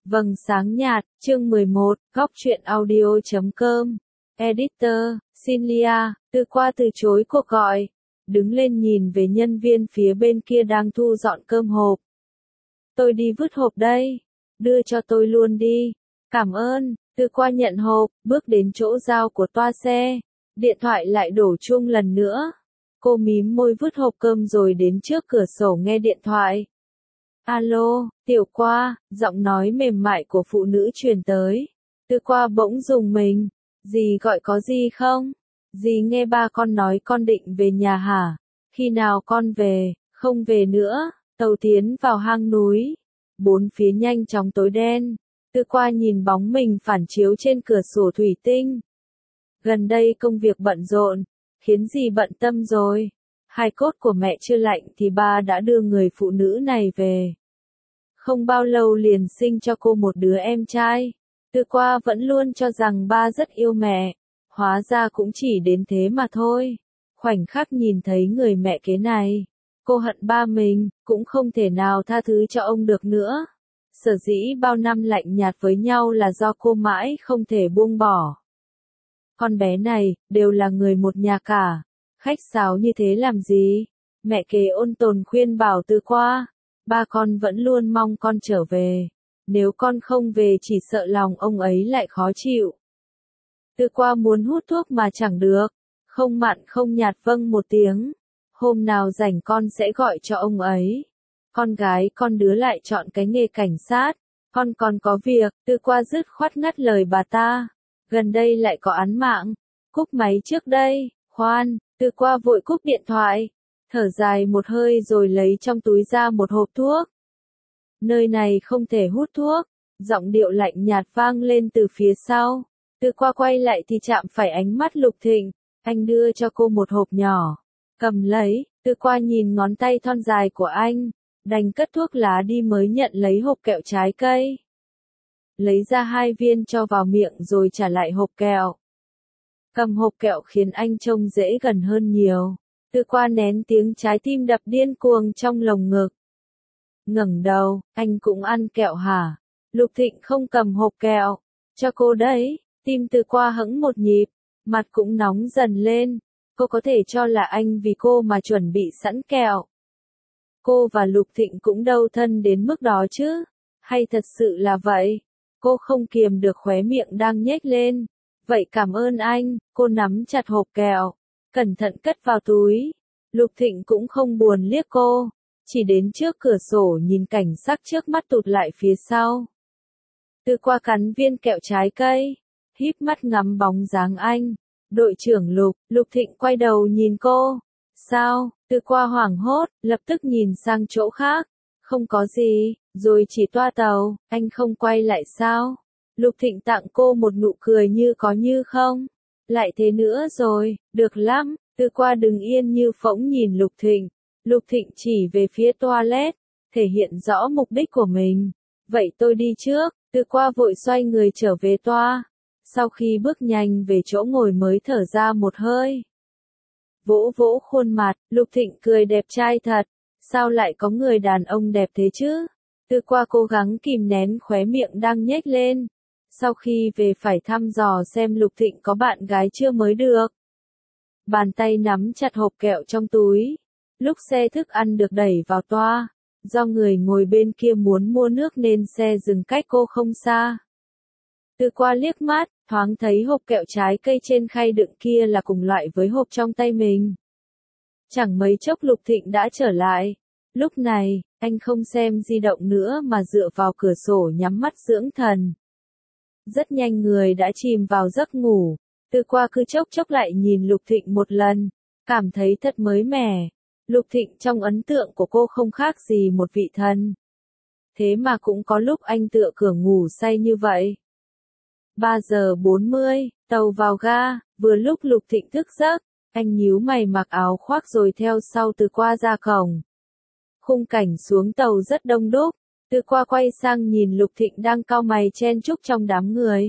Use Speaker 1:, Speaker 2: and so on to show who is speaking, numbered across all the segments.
Speaker 1: Vầng sáng nhạt, chương 11, góc truyện audio.com. Editor, Cinlia, Tư Qua từ chối cuộc gọi. Đứng lên nhìn về nhân viên phía bên kia đang thu dọn cơm hộp. Tôi đi vứt hộp đây. Đưa cho tôi luôn đi. Cảm ơn. Tư Qua nhận hộp, bước đến chỗ giao của toa xe. Điện thoại lại đổ chuông lần nữa. Cô mím môi vứt hộp cơm rồi đến trước cửa sổ nghe điện thoại. Alo, Tiểu Qua, giọng nói mềm mại của phụ nữ truyền tới. Tư Qua bỗng rùng mình. Dì gọi có gì không? Dì nghe ba con nói con định về nhà hả? Khi nào con về? Không về nữa. Tàu tiến vào hang núi. Bốn phía nhanh chóng tối đen. Tư Qua nhìn bóng mình phản chiếu trên cửa sổ thủy tinh. Gần đây công việc bận rộn, khiến dì bận tâm rồi. Hài cốt của mẹ chưa lạnh thì ba đã đưa người phụ nữ này về. Không bao lâu liền sinh cho cô một đứa em trai. Tư Qua vẫn luôn cho rằng ba rất yêu mẹ. Hóa ra cũng chỉ đến thế mà thôi. Khoảnh khắc nhìn thấy người mẹ kế này, cô hận ba mình, cũng không thể nào tha thứ cho ông được nữa. Sở dĩ bao năm lạnh nhạt với nhau là do cô mãi không thể buông bỏ. Con bé này, đều là người một nhà cả. Khách sáo như thế làm gì? Mẹ kế ôn tồn khuyên bảo Tư Qua. Ba con vẫn luôn mong con trở về. Nếu con không về chỉ sợ lòng ông ấy lại khó chịu. Tư Qua muốn hút thuốc mà chẳng được. Không mặn không nhạt vâng một tiếng. Hôm nào rảnh con sẽ gọi cho ông ấy. Con gái con đứa lại chọn cái nghề cảnh sát. Con còn có việc. Tư Qua dứt khoát ngắt lời bà ta. Gần đây lại có án mạng. Cúp máy trước đây. Khoan, Tư Qua vội cúp điện thoại. Thở dài một hơi rồi lấy trong túi ra một hộp thuốc. Nơi này không thể hút thuốc. Giọng điệu lạnh nhạt vang lên từ phía sau. Tư Qua quay lại thì chạm phải ánh mắt Lục Thịnh. Anh đưa cho cô một hộp nhỏ. Cầm lấy, Tư Qua nhìn ngón tay thon dài của anh. Đành cất thuốc lá đi mới nhận lấy hộp kẹo trái cây. Lấy ra 2 viên cho vào miệng rồi trả lại hộp kẹo. Cầm hộp kẹo khiến anh trông dễ gần hơn nhiều. Tư Qua nén tiếng trái tim đập điên cuồng trong lồng ngực. Ngẩng đầu, anh cũng ăn kẹo hả? Lục Thịnh không cầm hộp kẹo. Cho cô đấy. Tim Tư Qua hững một nhịp. Mặt cũng nóng dần lên. Cô có thể cho là anh vì cô mà chuẩn bị sẵn kẹo. Cô và Lục Thịnh cũng đâu thân đến mức đó chứ. Hay thật sự là vậy? Cô không kiềm được khóe miệng đang nhếch lên. Vậy cảm ơn anh. Cô nắm chặt hộp kẹo. Cẩn thận cất vào túi. Lục Thịnh cũng không buồn liếc cô. Chỉ đến trước cửa sổ nhìn cảnh sắc trước mắt tụt lại phía sau. Tư Qua cắn viên kẹo trái cây. Híp mắt ngắm bóng dáng anh. Đội trưởng Lục. Lục Thịnh quay đầu nhìn cô. Sao? Tư Qua hoảng hốt, lập tức nhìn sang chỗ khác. Không có gì, rồi chỉ toa tàu. Anh không quay lại sao? Lục Thịnh tặng cô một nụ cười như có như không. Lại thế nữa rồi, được lắm. Tư Qua đứng yên như phỗng nhìn Lục Thịnh. Lục Thịnh chỉ về phía toilet, thể hiện rõ mục đích của mình. Vậy tôi đi trước. Tư Qua vội xoay người trở về toa. Sau khi bước nhanh về chỗ ngồi mới thở ra một hơi. Vỗ vỗ khuôn mặt, Lục Thịnh cười đẹp trai thật. Sao lại có người đàn ông đẹp thế chứ? Tư Qua cố gắng kìm nén khóe miệng đang nhếch lên. Sau khi về phải thăm dò xem Lục Thịnh có bạn gái chưa mới được. Bàn tay nắm chặt hộp kẹo trong túi. Lúc xe thức ăn được đẩy vào toa, do người ngồi bên kia muốn mua nước nên xe dừng cách cô không xa. Tư Qua liếc mắt, thoáng thấy hộp kẹo trái cây trên khay đựng kia là cùng loại với hộp trong tay mình. Chẳng mấy chốc Lục Thịnh đã trở lại. Lúc này, anh không xem di động nữa mà dựa vào cửa sổ nhắm mắt dưỡng thần. Rất nhanh người đã chìm vào giấc ngủ. Tư Qua cứ chốc chốc lại nhìn Lục Thịnh một lần, cảm thấy thật mới mẻ. Lục Thịnh trong ấn tượng của cô không khác gì một vị thần. Thế mà cũng có lúc anh tựa cửa ngủ say như vậy. 3 giờ 40, tàu vào ga, vừa lúc Lục Thịnh thức giấc, anh nhíu mày mặc áo khoác rồi theo sau Tư Qua ra cổng. Khung cảnh xuống tàu rất đông đúc. Tư Qua quay sang nhìn Lục Thịnh đang cau mày chen chúc trong đám người.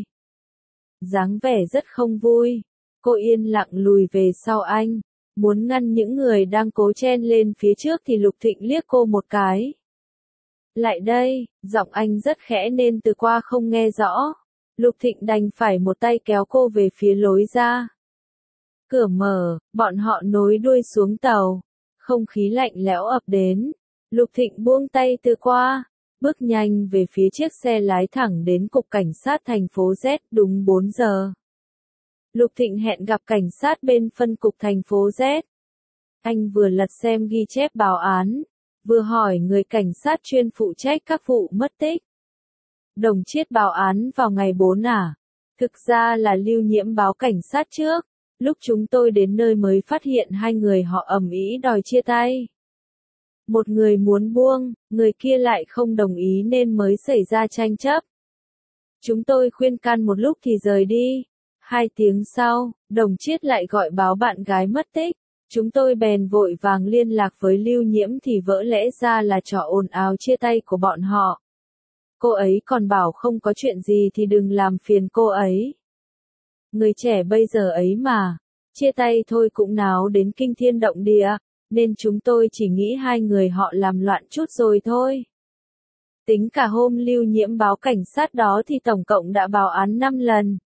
Speaker 1: Dáng vẻ rất không vui. Cô yên lặng lùi về sau anh. Muốn ngăn những người đang cố chen lên phía trước thì Lục Thịnh liếc cô một cái. Lại đây, giọng anh rất khẽ nên Từ Qua không nghe rõ. Lục Thịnh đành phải một tay kéo cô về phía lối ra. Cửa mở, bọn họ nối đuôi xuống tàu. Không khí lạnh lẽo ập đến. Lục Thịnh buông tay Từ Qua, bước nhanh về phía chiếc xe lái thẳng đến cục cảnh sát thành phố Z đúng 4 giờ. Lục Thịnh hẹn gặp cảnh sát bên phân cục thành phố Z. Anh vừa lật xem ghi chép báo án, vừa hỏi người cảnh sát chuyên phụ trách các vụ mất tích. Đồng Chiết báo án vào ngày 4 à? Thực ra là Lưu Nhiễm báo cảnh sát trước. Lúc chúng tôi đến nơi mới phát hiện hai người họ ầm ĩ đòi chia tay. Một người muốn buông, người kia lại không đồng ý nên mới xảy ra tranh chấp. Chúng tôi khuyên can một lúc thì rời đi. 2 tiếng sau, Đồng Chiết lại gọi báo bạn gái mất tích. Chúng tôi bèn vội vàng liên lạc với Lưu Nhiễm thì vỡ lẽ ra là trò ồn ào chia tay của bọn họ. Cô ấy còn bảo không có chuyện gì thì đừng làm phiền cô ấy. Người trẻ bây giờ ấy mà, chia tay thôi cũng náo đến kinh thiên động địa, nên chúng tôi chỉ nghĩ hai người họ làm loạn chút rồi thôi. Tính cả hôm Lưu Nhiễm báo cảnh sát đó thì tổng cộng đã báo án 5 lần.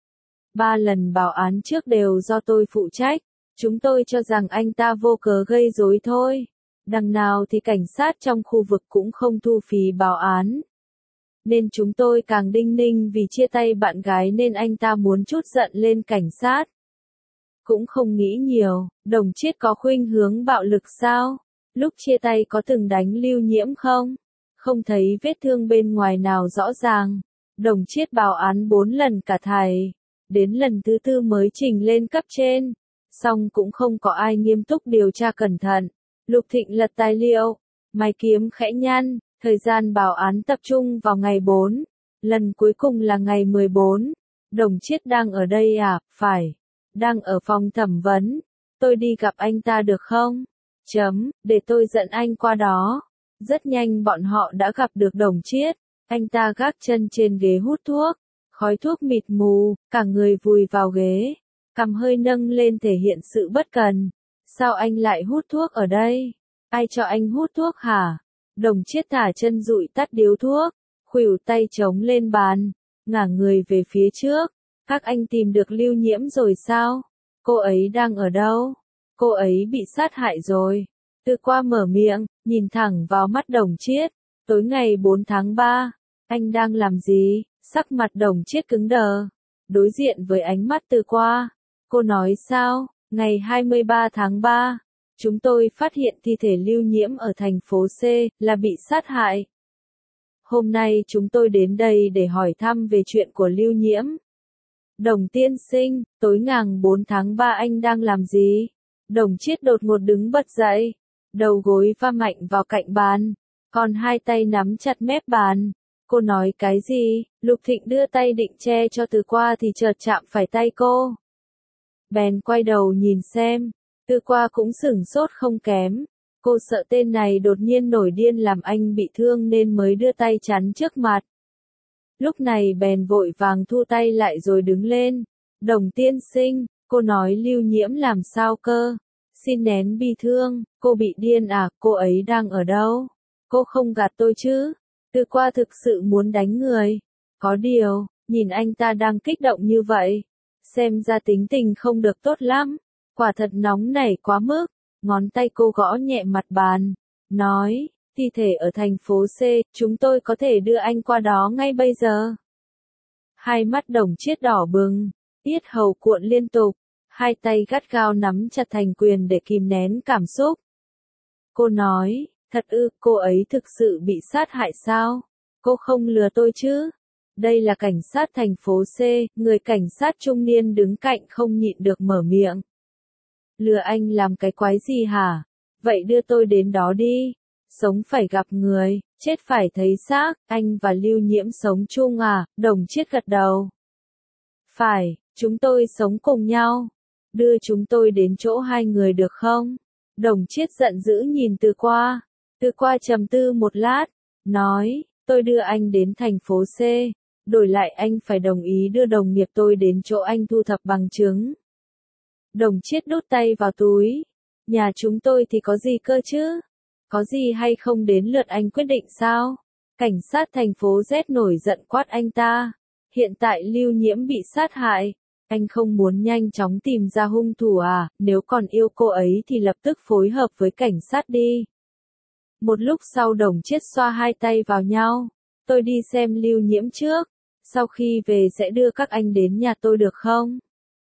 Speaker 1: 3 lần báo án trước đều do tôi phụ trách. Chúng tôi cho rằng anh ta vô cớ gây rối thôi. Đằng nào thì cảnh sát trong khu vực cũng không thu phí báo án. Nên chúng tôi càng đinh ninh vì chia tay bạn gái nên anh ta muốn trút giận lên cảnh sát. Cũng không nghĩ nhiều, Đồng Chiết có khuynh hướng bạo lực sao? Lúc chia tay có từng đánh Lưu Nhiễm không? Không thấy vết thương bên ngoài nào rõ ràng. Đồng Chiết báo án 4 lần cả thầy. Đến lần thứ 4 mới trình lên cấp trên. Xong cũng không có ai nghiêm túc điều tra cẩn thận. Lục Thịnh lật tài liệu. Mày kiếm khẽ nhăn. Thời gian báo án tập trung vào ngày 4. Lần cuối cùng là ngày 14. Đồng Chiết đang ở đây à? Phải. Đang ở phòng thẩm vấn. Tôi đi gặp anh ta được không? Để tôi dẫn anh qua đó. Rất nhanh bọn họ đã gặp được Đồng Chiết. Anh ta gác chân trên ghế hút thuốc. Khói thuốc mịt mù, cả người vùi vào ghế. Cằm hơi nâng lên thể hiện sự bất cần. Sao anh lại hút thuốc ở đây? Ai cho anh hút thuốc hả? Đồng Chiết thả chân dụi tắt điếu thuốc. Khuỷu tay chống lên bàn. Ngả người về phía trước. Các anh tìm được Lưu Nhiễm rồi sao? Cô ấy đang ở đâu? Cô ấy bị sát hại rồi. Từ Qua mở miệng, nhìn thẳng vào mắt Đồng Chiết. Tối ngày 4 tháng 3, anh đang làm gì? Sắc mặt Đồng Chiết cứng đờ. Đối diện với ánh mắt Từ Qua. Cô nói sao? Ngày 23 tháng 3, chúng tôi phát hiện thi thể Lưu Nhiễm ở thành phố C, là bị sát hại. Hôm nay chúng tôi đến đây để hỏi thăm về chuyện của Lưu Nhiễm. Đồng tiên sinh, tối ngày 4 tháng 3 anh đang làm gì? Đồng Chiết đột ngột đứng bật dậy. Đầu gối va mạnh vào cạnh bàn. Còn hai tay nắm chặt mép bàn. Cô nói cái gì? Lục Thịnh đưa tay định che cho Từ Qua thì chợt chạm phải tay cô. Bèn quay đầu nhìn xem. Từ Qua cũng sửng sốt không kém. Cô sợ tên này đột nhiên nổi điên làm anh bị thương nên mới đưa tay chắn trước mặt. Lúc này bèn vội vàng thu tay lại rồi đứng lên. Đồng tiên sinh, cô nói Lưu Nhiễm làm sao cơ? Xin nén bi thương, cô bị điên à? Cô ấy đang ở đâu? Cô không gạt tôi chứ? Từ Qua thực sự muốn đánh người. Có điều, nhìn anh ta đang kích động như vậy. Xem ra tính tình không được tốt lắm. Quả thật nóng nảy quá mức. Ngón tay cô gõ nhẹ mặt bàn. Nói, thi thể ở thành phố C, chúng tôi có thể đưa anh qua đó ngay bây giờ. Hai mắt Đồng Chiết đỏ bừng. Yết hầu cuộn liên tục. Hai tay gắt gao nắm chặt thành quyền để kìm nén cảm xúc. Cô nói, thật ư, cô ấy thực sự bị sát hại sao? Cô không lừa tôi chứ? Đây là cảnh sát thành phố C, người cảnh sát trung niên đứng cạnh không nhịn được mở miệng. Lừa anh làm cái quái gì hả? Vậy đưa tôi đến đó đi. Sống phải gặp người, chết phải thấy xác, anh và Lưu Nhiễm sống chung à? Đồng Chiết gật đầu. Phải, chúng tôi sống cùng nhau. Đưa chúng tôi đến chỗ hai người được không? Đồng Chiết giận dữ nhìn Từ Qua. Từ Qua trầm tư một lát, nói, tôi đưa anh đến thành phố C. Đổi lại anh phải đồng ý đưa đồng nghiệp tôi đến chỗ anh thu thập bằng chứng. Đồng Chiết đút tay vào túi. Nhà chúng tôi thì có gì cơ chứ? Có gì hay không đến lượt anh quyết định sao? Cảnh sát thành phố Z nổi giận quát anh ta. Hiện tại Lưu Nhiễm bị sát hại. Anh không muốn nhanh chóng tìm ra hung thủ à, nếu còn yêu cô ấy thì lập tức phối hợp với cảnh sát đi. Một lúc sau Đồng Chiết xoa hai tay vào nhau. Tôi đi xem Lưu Nhiễm trước. Sau khi về sẽ đưa các anh đến nhà tôi được không?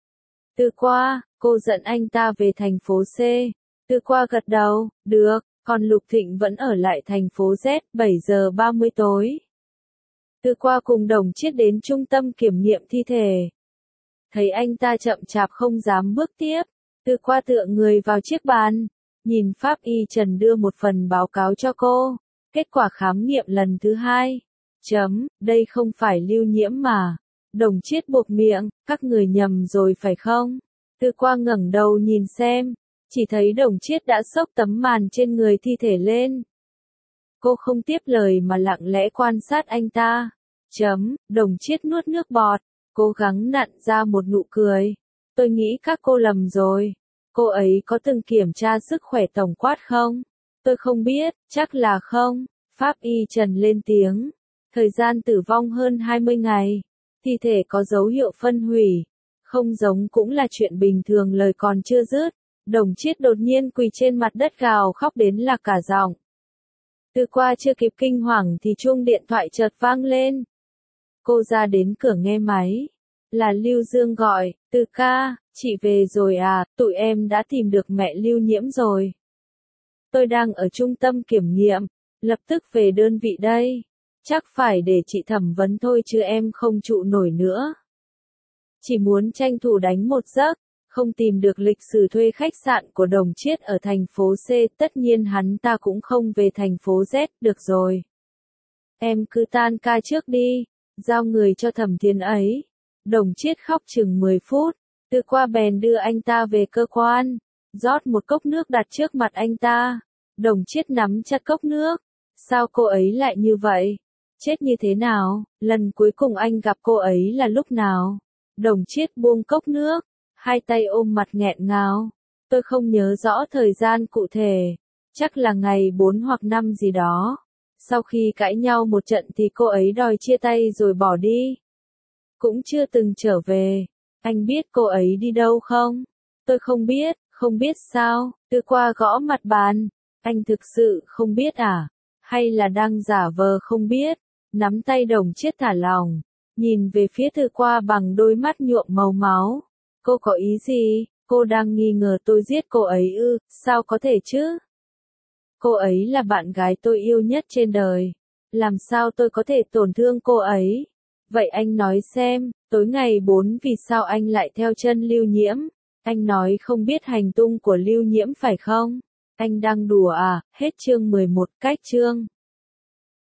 Speaker 1: Tư Qua, cô dẫn anh ta về thành phố C. Tư Qua gật đầu, được, còn Lục Thịnh vẫn ở lại thành phố Z, 7 giờ 30 tối. Tư Qua cùng Đồng Chiết đến trung tâm kiểm nghiệm thi thể. Thấy anh ta chậm chạp không dám bước tiếp, Tư Qua tựa người vào chiếc bàn, nhìn Pháp y Trần đưa một phần báo cáo cho cô. Kết quả khám nghiệm lần thứ 2. Đây không phải Lưu Nhiễm mà. Đồng Chiết buộc miệng, các người nhầm rồi phải không? Tư Qua ngẩng đầu nhìn xem, chỉ thấy Đồng Chiết đã xốc tấm màn trên người thi thể lên. Cô không tiếp lời mà lặng lẽ quan sát anh ta. Đồng Chiết nuốt nước bọt, cố gắng nặn ra một nụ cười. Tôi nghĩ các cô lầm rồi. Cô ấy có từng kiểm tra sức khỏe tổng quát không? Tôi không biết, chắc là không. Pháp y Trần lên tiếng. Thời gian tử vong hơn 20 ngày. Thi thể có dấu hiệu phân hủy. Không giống cũng là chuyện bình thường, lời còn chưa dứt. Đồng Chiết đột nhiên quỳ trên mặt đất gào khóc đến lạc cả giọng. Tư Qua chưa kịp kinh hoàng thì chuông điện thoại chợt vang lên. Cô ra đến cửa nghe máy. Là Lưu Dương gọi, Tư ca, chị về rồi à, tụi em đã tìm được mẹ Lưu Nhiễm rồi. Tôi đang ở trung tâm kiểm nghiệm, lập tức về đơn vị đây. Chắc phải để chị thẩm vấn thôi chứ em không trụ nổi nữa. Chỉ muốn tranh thủ đánh một giấc, không tìm được lịch sử thuê khách sạn của Đồng Chiết ở thành phố C, tất nhiên hắn ta cũng không về thành phố Z, được rồi. Em cứ tan ca trước đi, giao người cho Thẩm Thiên ấy. Đồng Chiết khóc chừng 10 phút, Tư Qua bèn đưa anh ta về cơ quan, rót một cốc nước đặt trước mặt anh ta. Đồng Chiết nắm chặt cốc nước. Sao cô ấy lại như vậy? Chết như thế nào? Lần cuối cùng anh gặp cô ấy là lúc nào? Đồng Chiết buông cốc nước, hai tay ôm mặt nghẹn ngào. Tôi không nhớ rõ thời gian cụ thể, chắc là ngày 4 hoặc 5 gì đó. Sau khi cãi nhau một trận thì cô ấy đòi chia tay rồi bỏ đi. Cũng chưa từng trở về. Anh biết cô ấy đi đâu không? Tôi không biết sao? Tư Qua gõ mặt bàn. Anh thực sự không biết à? Hay là đang giả vờ không biết? Nắm tay Đồng Chiết thả lỏng, nhìn về phía Tư Qua bằng đôi mắt nhuộm màu máu. Cô có ý gì? Cô đang nghi ngờ tôi giết cô ấy ư? Sao có thể chứ? Cô ấy là bạn gái tôi yêu nhất trên đời. Làm sao tôi có thể tổn thương cô ấy? Vậy anh nói xem, tối ngày 4 vì sao anh lại theo chân Lưu Nhiễm? Anh nói không biết hành tung của Lưu Nhiễm phải không? Anh đang đùa à? Hết chương 11, cách chương.